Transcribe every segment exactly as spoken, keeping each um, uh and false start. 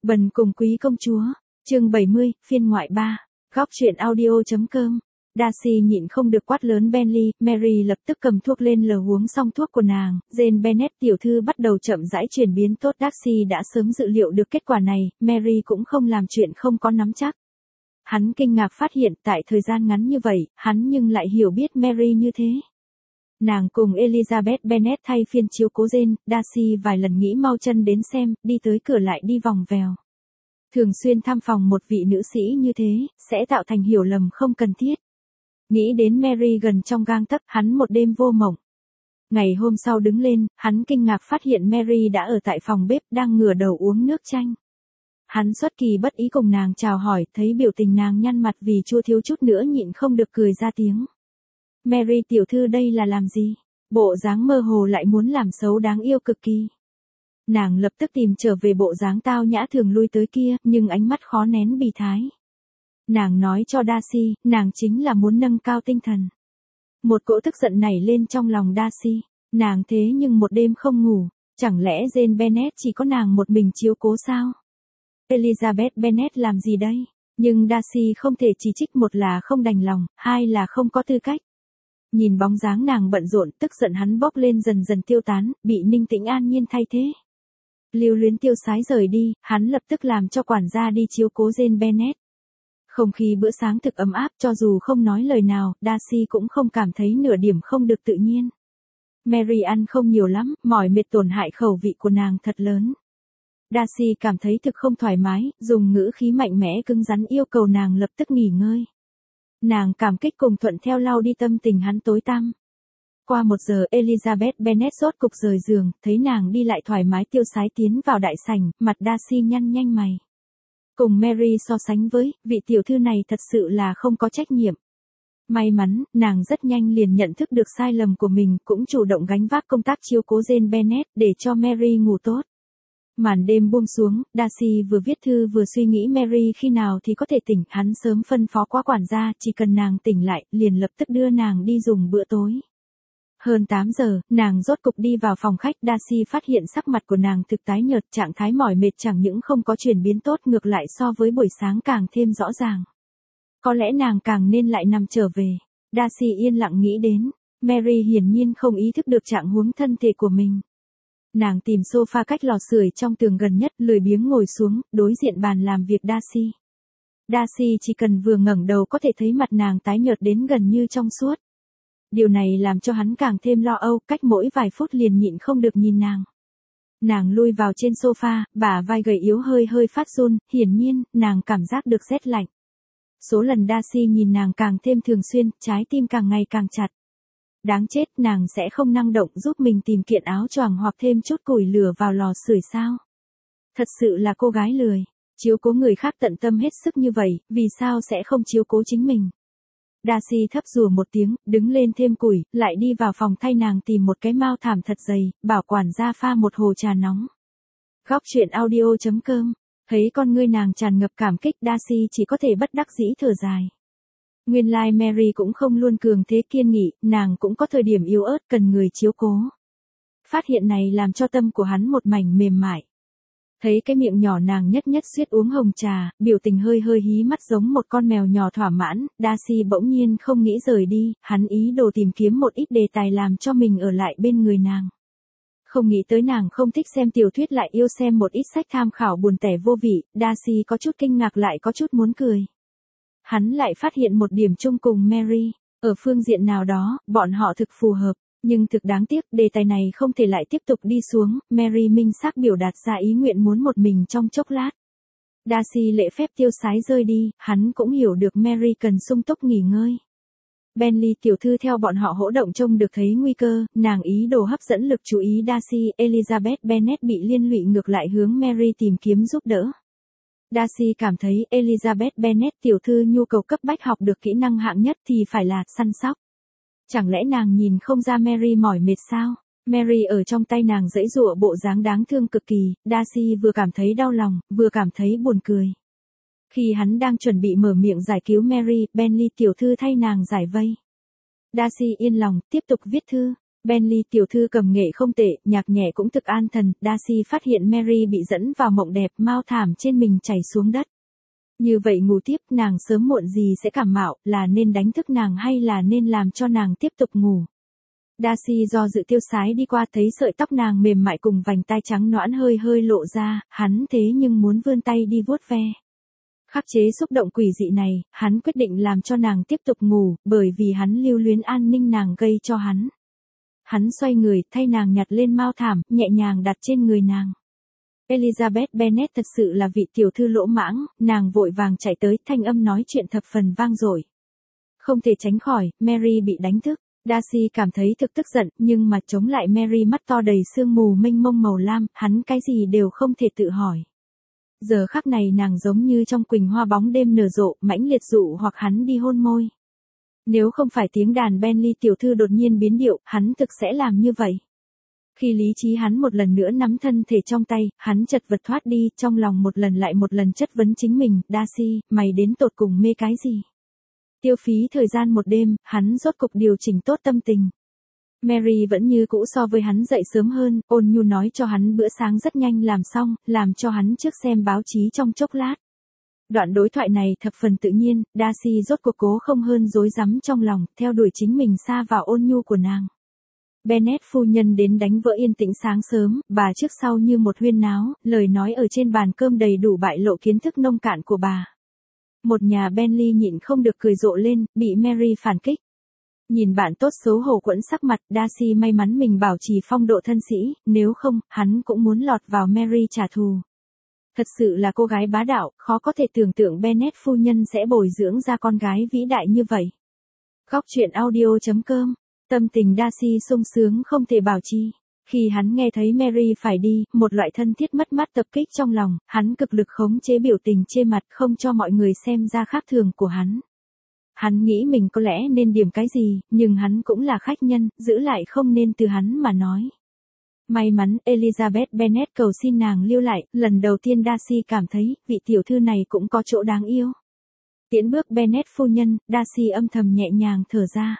Bần cùng quý công chúa, chương bảy mươi, phiên ngoại ba, góc truyện audio.com. Darcy nhịn không được quát lớn Bentley, Mary lập tức cầm thuốc lên lờ uống xong thuốc của nàng, Jane Bennet tiểu thư bắt đầu chậm rãi chuyển biến tốt. Darcy đã sớm dự liệu được kết quả này, Mary cũng không làm chuyện không có nắm chắc. Hắn kinh ngạc phát hiện tại thời gian ngắn như vậy, hắn nhưng lại hiểu biết Mary như thế. Nàng cùng Elizabeth Bennet thay phiên chiếu cố Jane, Darcy vài lần nghĩ mau chân đến xem, đi tới cửa lại đi vòng vèo. Thường xuyên thăm phòng một vị nữ sĩ như thế, sẽ tạo thành hiểu lầm không cần thiết. Nghĩ đến Mary gần trong gang tấc, hắn một đêm vô mộng. Ngày hôm sau đứng lên, hắn kinh ngạc phát hiện Mary đã ở tại phòng bếp đang ngửa đầu uống nước chanh. Hắn xuất kỳ bất ý cùng nàng chào hỏi, thấy biểu tình nàng nhăn mặt vì chua thiếu chút nữa nhịn không được cười ra tiếng. Mary tiểu thư đây là làm gì? Bộ dáng mơ hồ lại muốn làm xấu đáng yêu cực kỳ. Nàng lập tức tìm trở về bộ dáng tao nhã thường lui tới kia, nhưng ánh mắt khó nén bì thái. Nàng nói cho Darcy, nàng chính là muốn nâng cao tinh thần. Một cỗ tức giận nảy lên trong lòng Darcy, nàng thế nhưng một đêm không ngủ, chẳng lẽ Jane Bennet chỉ có nàng một mình chiếu cố sao? Elizabeth Bennet làm gì đây? Nhưng Darcy không thể chỉ trích, một là không đành lòng, hai là không có tư cách. Nhìn bóng dáng nàng bận rộn, tức giận hắn bốc lên dần dần tiêu tán, bị ninh tĩnh an nhiên thay thế. Lưu luyến tiêu sái rời đi, hắn lập tức làm cho quản gia đi chiếu cố Jane Bennet. Không khí bữa sáng thực ấm áp, cho dù không nói lời nào, Darcy cũng không cảm thấy nửa điểm không được tự nhiên. Mary ăn không nhiều lắm, mỏi mệt tổn hại khẩu vị của nàng thật lớn. Darcy cảm thấy thực không thoải mái, dùng ngữ khí mạnh mẽ cứng rắn yêu cầu nàng lập tức nghỉ ngơi. Nàng cảm kích cùng thuận theo lau đi tâm tình hắn tối tăm. Qua một giờ Elizabeth Bennet rốt cục rời giường, thấy nàng đi lại thoải mái tiêu sái tiến vào đại sảnh, mặt Darcy nhăn nhanh mày. Cùng Mary so sánh với, vị tiểu thư này thật sự là không có trách nhiệm. May mắn, nàng rất nhanh liền nhận thức được sai lầm của mình, cũng chủ động gánh vác công tác chiếu cố Jane Bennet để cho Mary ngủ tốt. Màn đêm buông xuống, Darcy vừa viết thư vừa suy nghĩ Mary khi nào thì có thể tỉnh, hắn sớm phân phó qua quản gia, chỉ cần nàng tỉnh lại, liền lập tức đưa nàng đi dùng bữa tối. Hơn tám giờ, nàng rốt cục đi vào phòng khách, Darcy phát hiện sắc mặt của nàng thực tái nhợt, trạng thái mỏi mệt chẳng những không có chuyển biến tốt, ngược lại so với buổi sáng càng thêm rõ ràng. Có lẽ nàng càng nên lại nằm trở về. Darcy yên lặng nghĩ đến, Mary hiển nhiên không ý thức được trạng huống thân thể của mình. Nàng tìm sofa cách lò sưởi trong tường gần nhất, lười biếng ngồi xuống, đối diện bàn làm việc Darcy. Darcy chỉ cần vừa ngẩng đầu có thể thấy mặt nàng tái nhợt đến gần như trong suốt. Điều này làm cho hắn càng thêm lo âu, cách mỗi vài phút liền nhịn không được nhìn nàng. Nàng lui vào trên sofa, bả vai gầy yếu hơi hơi phát run, hiển nhiên, nàng cảm giác được rét lạnh. Số lần Darcy nhìn nàng càng thêm thường xuyên, trái tim càng ngày càng chặt. Đáng chết, nàng sẽ không năng động giúp mình tìm kiện áo choàng hoặc thêm chút củi lửa vào lò sưởi sao? Thật sự là cô gái lười, chiếu cố người khác tận tâm hết sức như vậy, vì sao sẽ không chiếu cố chính mình? Darcy thấp rủa một tiếng, đứng lên thêm củi, lại đi vào phòng thay nàng tìm một cái mao thảm thật dày, bảo quản gia pha một hồ trà nóng. Góc truyện audio.com, thấy con ngươi nàng tràn ngập cảm kích, Darcy chỉ có thể bất đắc dĩ thở dài. Nguyên lai like Mary cũng không luôn cường thế kiên nghị, nàng cũng có thời điểm yếu ớt cần người chiếu cố. Phát hiện này làm cho tâm của hắn một mảnh mềm mại. Thấy cái miệng nhỏ nàng nhất nhất suýt uống hồng trà, biểu tình hơi hơi hí mắt giống một con mèo nhỏ thỏa mãn, Darcy bỗng nhiên không nghĩ rời đi, hắn ý đồ tìm kiếm một ít đề tài làm cho mình ở lại bên người nàng. Không nghĩ tới nàng không thích xem tiểu thuyết lại yêu xem một ít sách tham khảo buồn tẻ vô vị, Darcy có chút kinh ngạc lại có chút muốn cười. Hắn lại phát hiện một điểm chung cùng Mary, ở phương diện nào đó, bọn họ thực phù hợp, nhưng thực đáng tiếc, đề tài này không thể lại tiếp tục đi xuống, Mary minh xác biểu đạt ra ý nguyện muốn một mình trong chốc lát. Darcy lễ phép tiêu sái rơi đi, hắn cũng hiểu được Mary cần sung túc nghỉ ngơi. Bentley tiểu thư theo bọn họ hỗ động trông được thấy nguy cơ, nàng ý đồ hấp dẫn lực chú ý Darcy, Elizabeth Bennet bị liên lụy ngược lại hướng Mary tìm kiếm giúp đỡ. Darcy cảm thấy Elizabeth Bennet tiểu thư nhu cầu cấp bách học được kỹ năng hạng nhất thì phải là săn sóc. Chẳng lẽ nàng nhìn không ra Mary mỏi mệt sao? Mary ở trong tay nàng giãy giụa bộ dáng đáng thương cực kỳ, Darcy vừa cảm thấy đau lòng, vừa cảm thấy buồn cười. Khi hắn đang chuẩn bị mở miệng giải cứu Mary, Bentley tiểu thư thay nàng giải vây. Darcy yên lòng, tiếp tục viết thư. Bentley tiểu thư cầm nghệ không tệ, nhạc nhẹ cũng thực an thần, Darcy phát hiện Mary bị dẫn vào mộng đẹp, mao thảm trên mình chảy xuống đất. Như vậy ngủ tiếp, nàng sớm muộn gì sẽ cảm mạo, là nên đánh thức nàng hay là nên làm cho nàng tiếp tục ngủ. Darcy do dự tiêu sái đi qua, thấy sợi tóc nàng mềm mại cùng vành tai trắng nõn hơi hơi lộ ra, hắn thế nhưng muốn vươn tay đi vuốt ve. Khắc chế xúc động quỷ dị này, hắn quyết định làm cho nàng tiếp tục ngủ, bởi vì hắn lưu luyến an ninh nàng gây cho hắn. Hắn xoay người, thay nàng nhặt lên mao thảm, nhẹ nhàng đặt trên người nàng. Elizabeth Bennet thật sự là vị tiểu thư lỗ mãng, nàng vội vàng chạy tới, thanh âm nói chuyện thập phần vang dội. Không thể tránh khỏi, Mary bị đánh thức. Darcy cảm thấy thực tức giận, nhưng mà chống lại Mary mắt to đầy sương mù mênh mông màu lam, hắn cái gì đều không thể tự hỏi. Giờ khắc này nàng giống như trong quỳnh hoa bóng đêm nở rộ, mãnh liệt dụ hoặc hắn đi hôn môi. Nếu không phải tiếng đàn Bentley tiểu thư đột nhiên biến điệu, hắn thực sẽ làm như vậy. Khi lý trí hắn một lần nữa nắm thân thể trong tay, hắn chật vật thoát đi, trong lòng một lần lại một lần chất vấn chính mình, Darcy, mày đến tột cùng mê cái gì? Tiêu phí thời gian một đêm, hắn rốt cục điều chỉnh tốt tâm tình. Mary vẫn như cũ so với hắn dậy sớm hơn, ôn nhu nói cho hắn bữa sáng rất nhanh làm xong, làm cho hắn trước xem báo chí trong chốc lát. Đoạn đối thoại này thập phần tự nhiên, Darcy rốt cuộc cố không hơn rối rắm trong lòng, theo đuổi chính mình xa vào ôn nhu của nàng. Bennet phu nhân đến đánh vỡ yên tĩnh sáng sớm, bà trước sau như một huyên náo, lời nói ở trên bàn cơm đầy đủ bại lộ kiến thức nông cạn của bà. Một nhà Bentley nhịn không được cười rộ lên, bị Mary phản kích. Nhìn bạn tốt xấu hổ quẫn sắc mặt, Darcy may mắn mình bảo trì phong độ thân sĩ, nếu không, hắn cũng muốn lọt vào Mary trả thù. Thật sự là cô gái bá đạo, khó có thể tưởng tượng Bennet phu nhân sẽ bồi dưỡng ra con gái vĩ đại như vậy. Góc truyện audio chấm com, tâm tình Darcy sung sướng không thể bảo chi. Khi hắn nghe thấy Mary phải đi, một loại thân thiết mất mát tập kích trong lòng, hắn cực lực khống chế biểu tình trên mặt không cho mọi người xem ra khác thường của hắn. Hắn nghĩ mình có lẽ nên điểm cái gì, nhưng hắn cũng là khách nhân, giữ lại không nên từ hắn mà nói. May mắn Elizabeth Bennet cầu xin nàng lưu lại, lần đầu tiên Darcy cảm thấy, vị tiểu thư này cũng có chỗ đáng yêu. Tiễn bước Bennet phu nhân, Darcy âm thầm nhẹ nhàng thở ra.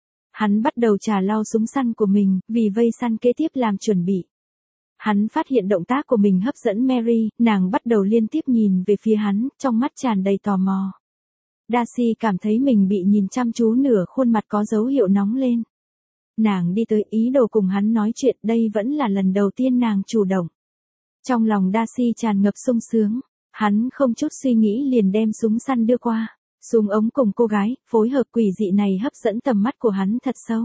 Hắn bắt đầu trả lau súng săn của mình, vì vây săn kế tiếp làm chuẩn bị. Hắn phát hiện động tác của mình hấp dẫn Mary, nàng bắt đầu liên tiếp nhìn về phía hắn, trong mắt tràn đầy tò mò. Darcy cảm thấy mình bị nhìn chăm chú, nửa khuôn mặt có dấu hiệu nóng lên. Nàng đi tới ý đồ cùng hắn nói chuyện, đây vẫn là lần đầu tiên nàng chủ động. Trong lòng Darcy tràn ngập sung sướng, hắn không chút suy nghĩ liền đem súng săn đưa qua. Súng ống cùng cô gái, phối hợp quỷ dị này hấp dẫn tầm mắt của hắn thật sâu.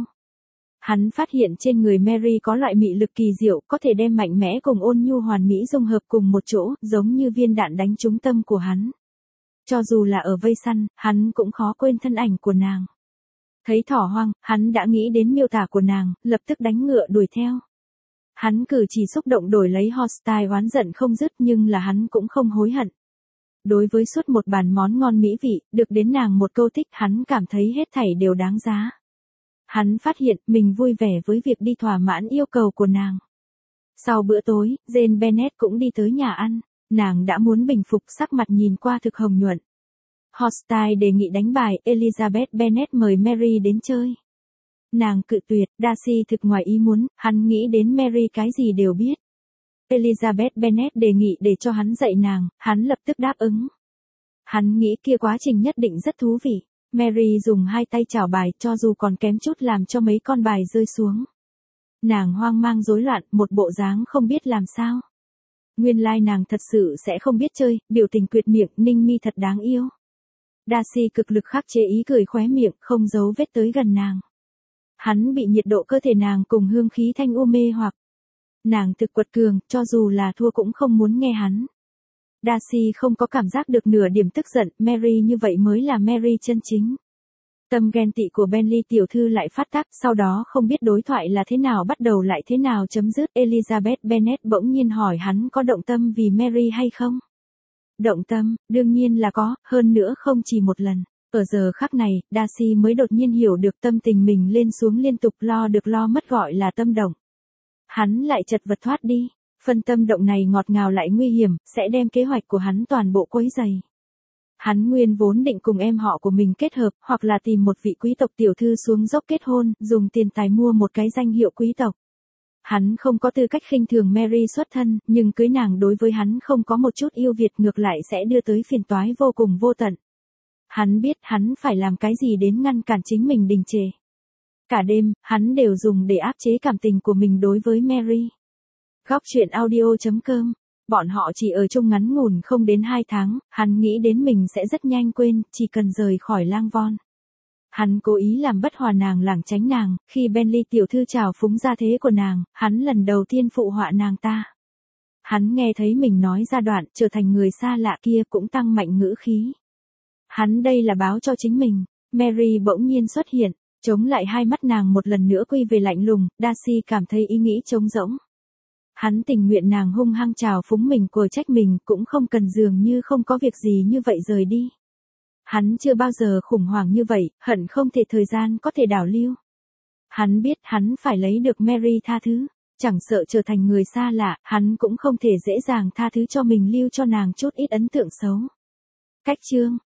Hắn phát hiện trên người Mary có loại mị lực kỳ diệu, có thể đem mạnh mẽ cùng ôn nhu hoàn mỹ dung hợp cùng một chỗ, giống như viên đạn đánh trúng tâm của hắn. Cho dù là ở vây săn, hắn cũng khó quên thân ảnh của nàng. Thấy thỏ hoang, hắn đã nghĩ đến miêu tả của nàng, lập tức đánh ngựa đuổi theo. Hắn cử chỉ xúc động đổi lấy Hostile oán giận không dứt, nhưng là hắn cũng không hối hận. Đối với suốt một bàn món ngon mỹ vị, được đến nàng một câu thích, hắn cảm thấy hết thảy đều đáng giá. Hắn phát hiện mình vui vẻ với việc đi thỏa mãn yêu cầu của nàng. Sau bữa tối, Jane Bennet cũng đi tới nhà ăn, nàng đã muốn bình phục, sắc mặt nhìn qua thực hồng nhuận. Hostile đề nghị đánh bài, Elizabeth Bennet mời Mary đến chơi. Nàng cự tuyệt, Darcy thực ngoài ý muốn, hắn nghĩ đến Mary cái gì đều biết. Elizabeth Bennet đề nghị để cho hắn dạy nàng, hắn lập tức đáp ứng. Hắn nghĩ kia quá trình nhất định rất thú vị. Mary dùng hai tay chảo bài, cho dù còn kém chút làm cho mấy con bài rơi xuống. Nàng hoang mang rối loạn, một bộ dáng không biết làm sao. Nguyên lai nàng thật sự sẽ không biết chơi, biểu tình quyệt miệng, ninh mi thật đáng yêu. Darcy cực lực khắc chế ý cười khóe miệng, không giấu vết tới gần nàng. Hắn bị nhiệt độ cơ thể nàng cùng hương khí thanh u mê hoặc. Nàng thực quật cường, cho dù là thua cũng không muốn nghe hắn. Darcy không có cảm giác được nửa điểm tức giận, Mary như vậy mới là Mary chân chính. Tâm ghen tị của Bentley tiểu thư lại phát tác, sau đó không biết đối thoại là thế nào bắt đầu lại thế nào chấm dứt. Elizabeth Bennet bỗng nhiên hỏi hắn có động tâm vì Mary hay không? Động tâm, đương nhiên là có, hơn nữa không chỉ một lần. Ở giờ khắc này, Darcy mới đột nhiên hiểu được tâm tình mình lên xuống liên tục, lo được lo mất gọi là tâm động. Hắn lại chật vật thoát đi. Phần tâm động này ngọt ngào lại nguy hiểm, sẽ đem kế hoạch của hắn toàn bộ quấy dày. Hắn nguyên vốn định cùng em họ của mình kết hợp, hoặc là tìm một vị quý tộc tiểu thư xuống dốc kết hôn, dùng tiền tài mua một cái danh hiệu quý tộc. Hắn không có tư cách khinh thường Mary xuất thân, nhưng cưới nàng đối với hắn không có một chút yêu Việt, ngược lại sẽ đưa tới phiền toái vô cùng vô tận. Hắn biết hắn phải làm cái gì đến ngăn cản chính mình đình trệ. Cả đêm, hắn đều dùng để áp chế cảm tình của mình đối với Mary. Góc truyện audio chấm com. Bọn họ chỉ ở chung ngắn ngủn không đến hai tháng, hắn nghĩ đến mình sẽ rất nhanh quên, chỉ cần rời khỏi Langvon. Hắn cố ý làm bất hòa nàng lảng tránh nàng, khi Bentley tiểu thư chào phúng gia thế của nàng, hắn lần đầu tiên phụ họa nàng ta. Hắn nghe thấy mình nói ra đoạn, trở thành người xa lạ kia cũng tăng mạnh ngữ khí. Hắn đây là báo cho chính mình. Mary bỗng nhiên xuất hiện, chống lại hai mắt nàng một lần nữa quy về lạnh lùng, Darcy cảm thấy ý nghĩ trống rỗng. Hắn tình nguyện nàng hung hăng chào phúng mình, của trách mình, cũng không cần dường như không có việc gì như vậy rời đi. Hắn chưa bao giờ khủng hoảng như vậy, hận không thể thời gian có thể đảo lưu. Hắn biết hắn phải lấy được Mary tha thứ, chẳng sợ trở thành người xa lạ, hắn cũng không thể dễ dàng tha thứ cho mình, lưu cho nàng chút ít ấn tượng xấu. Cách chương